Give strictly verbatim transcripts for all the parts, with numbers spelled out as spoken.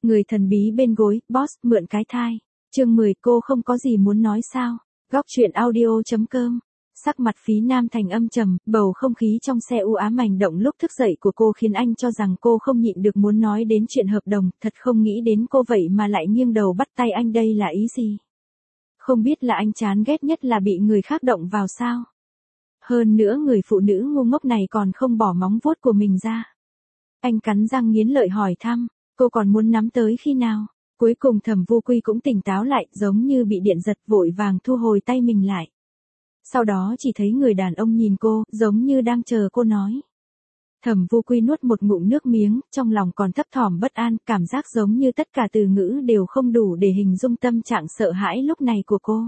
Người thần bí bên gối, boss, mượn cái thai. Chương mười, cô không có gì muốn nói sao? Góc truyện audio.com. Sắc mặt Phí Nam Thành âm trầm, bầu không khí trong xe u ám hành động lúc thức dậy của cô khiến anh cho rằng cô không nhịn được muốn nói đến chuyện hợp đồng, thật không nghĩ đến cô vậy mà lại nghiêng đầu bắt tay anh, đây là ý gì? Không biết là anh chán ghét nhất là bị người khác động vào sao? Hơn nữa người phụ nữ ngu ngốc này còn không bỏ móng vuốt của mình ra. Anh cắn răng nghiến lợi hỏi thăm, cô còn muốn nắm tới khi nào? Cuối cùng Thẩm Vô Quy cũng tỉnh táo lại, giống như bị điện giật, vội vàng thu hồi tay mình lại. Sau đó chỉ thấy người đàn ông nhìn cô, giống như đang chờ cô nói. Thẩm Vô Quy nuốt một ngụm nước miếng, trong lòng còn thấp thỏm bất an, cảm giác giống như tất cả từ ngữ đều không đủ để hình dung tâm trạng sợ hãi lúc này của cô.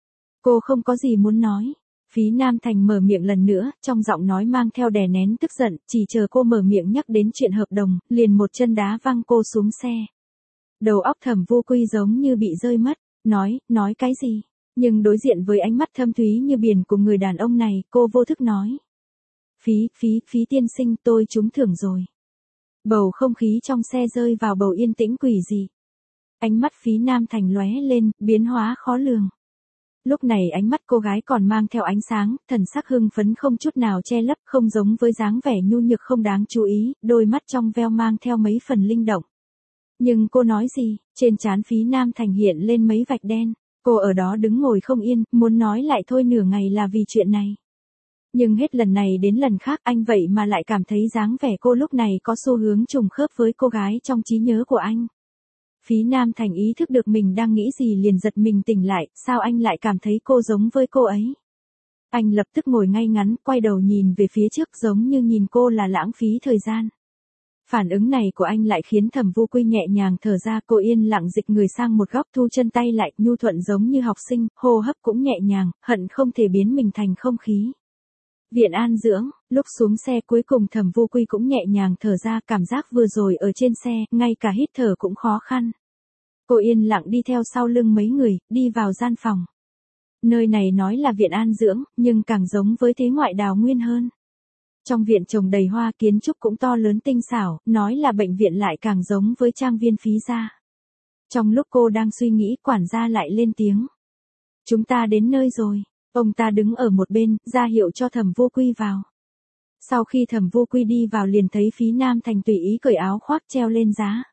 Cô không có gì muốn nói. Phí Nam Thành mở miệng lần nữa, trong giọng nói mang theo đè nén tức giận, chỉ chờ cô mở miệng nhắc đến chuyện hợp đồng, liền một chân đá văng cô xuống xe. Đầu óc Thẩm Vô Quy giống như bị rơi mất, nói, nói cái gì? Nhưng đối diện với ánh mắt thâm thúy như biển của người đàn ông này, cô vô thức nói. Phí, phí, phí tiên sinh, tôi trúng thưởng rồi. Bầu không khí trong xe rơi vào bầu yên tĩnh quỷ dị. Ánh mắt Phí Nam Thành lóe lên, biến hóa khó lường. Lúc này ánh mắt cô gái còn mang theo ánh sáng, thần sắc hưng phấn không chút nào che lấp, không giống với dáng vẻ nhu nhược không đáng chú ý, đôi mắt trong veo mang theo mấy phần linh động. Nhưng cô nói gì? Trên trán Phí Nam Thành hiện lên mấy vạch đen. Cô ở đó đứng ngồi không yên, muốn nói lại thôi nửa ngày là vì chuyện này. Nhưng hết lần này đến lần khác anh vậy mà lại cảm thấy dáng vẻ cô lúc này có xu hướng trùng khớp với cô gái trong trí nhớ của anh. Phí Nam Thành ý thức được mình đang nghĩ gì liền giật mình tỉnh lại, sao anh lại cảm thấy cô giống với cô ấy? Anh lập tức ngồi ngay ngắn, quay đầu nhìn về phía trước giống như nhìn cô là lãng phí thời gian. Phản ứng này của anh lại khiến Thẩm Vô Quy nhẹ nhàng thở ra, cô yên lặng dịch người sang một góc, thu chân tay lại, nhu thuận giống như học sinh, hô hấp cũng nhẹ nhàng, hận không thể biến mình thành không khí. Viện an dưỡng, lúc xuống xe cuối cùng Thẩm Vô Quy cũng nhẹ nhàng thở ra, cảm giác vừa rồi ở trên xe, ngay cả hít thở cũng khó khăn. Cô yên lặng đi theo sau lưng mấy người, đi vào gian phòng. Nơi này nói là viện an dưỡng, nhưng càng giống với thế ngoại đào nguyên hơn. Trong viện trồng đầy hoa, kiến trúc cũng to lớn tinh xảo, nói là bệnh viện lại càng giống với trang viên Phí gia. Trong lúc cô đang suy nghĩ, quản gia lại lên tiếng. Chúng ta đến nơi rồi. Ông ta đứng ở một bên, ra hiệu cho Thẩm Vô Quy vào. Sau khi Thẩm Vô Quy đi vào liền thấy Phí Nam Thành tùy ý cởi áo khoác treo lên giá.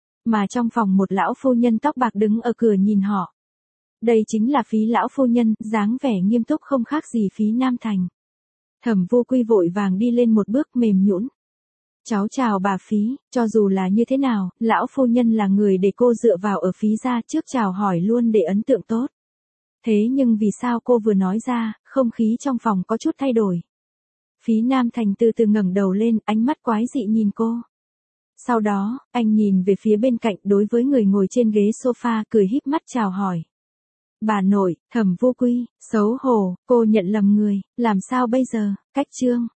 Mà trong phòng một lão phu nhân tóc bạc đứng ở cửa nhìn họ. Đây chính là Phí lão phu nhân, dáng vẻ nghiêm túc không khác gì Phí Nam Thành. Thẩm Vô Quy vội vàng đi lên một bước mềm nhũn. Cháu chào bà Phí, cho dù là như thế nào, lão phu nhân là người để cô dựa vào ở Phí gia, trước chào hỏi luôn để ấn tượng tốt. Thế nhưng vì sao cô vừa nói ra, không khí trong phòng có chút thay đổi. Phí Nam Thành từ từ ngẩng đầu lên, ánh mắt quái dị nhìn cô. Sau đó, anh nhìn về phía bên cạnh, đối với người ngồi trên ghế sofa, cười híp mắt chào hỏi. Bà nội, Thẩm Vô Quy, xấu hổ, cô nhận lầm người, làm sao bây giờ? Cách chương.